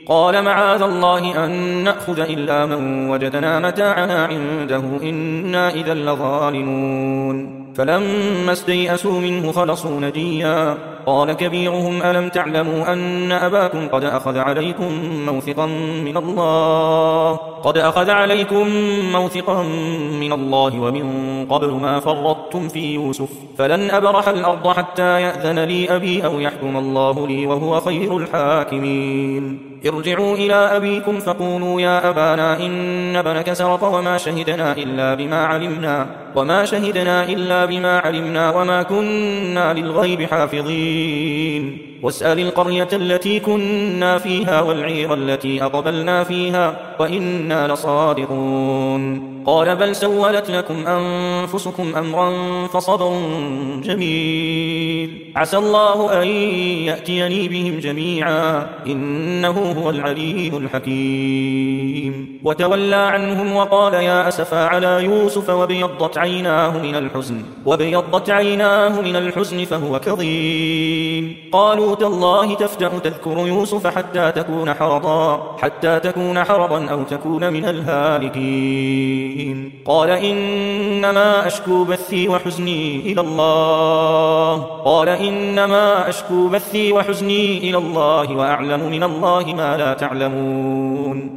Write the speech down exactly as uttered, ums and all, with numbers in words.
قال معاذ الله أن نأخذ إلا من وجدنا متاعنا عنده إنا إذا لظالمون فلما استيئسوا منه خلصوا نجيا قال كبيرهم ألم تعلموا أن أباكم قد أخذ عليكم موثقا من الله قد أخذ عليكم موثقا من الله ومن قبل ما فرطتم في يوسف فلن أبرح الأرض حتى يأذن لي أبي أو يحكم الله لي وهو خير الحاكمين ارجعوا إلى أبيكم فقولوا يا أبانا إن ابنك سرق وما شهدنا إلا بما علمنا وما شهدنا إلا بما علمنا وما كنا للغيب حافظين واسأل القرية التي كنا فيها والعير التي أقبلنا فيها وإنا لصادقون قال بل سولت لكم أنفسكم أمرا فصبر جميل عسى الله أن يأتيني بهم جميعا إنه هو العليم الحكيم وتولى عنهم وقال يا أسفا على يوسف وابيضت عيناه من الحزن وابيضت عيناه من الحزن فهو كظيم قالوا تالله تفتأ تذكر يوسف حتى تكون حرضا حتى تكون حرضا أو تكون من الهالكين قال إنما أشكو بثي وحزني إلى الله قال إنما أشكو بثي وحزني إلى الله وأعلم من الله ما لا تعلمون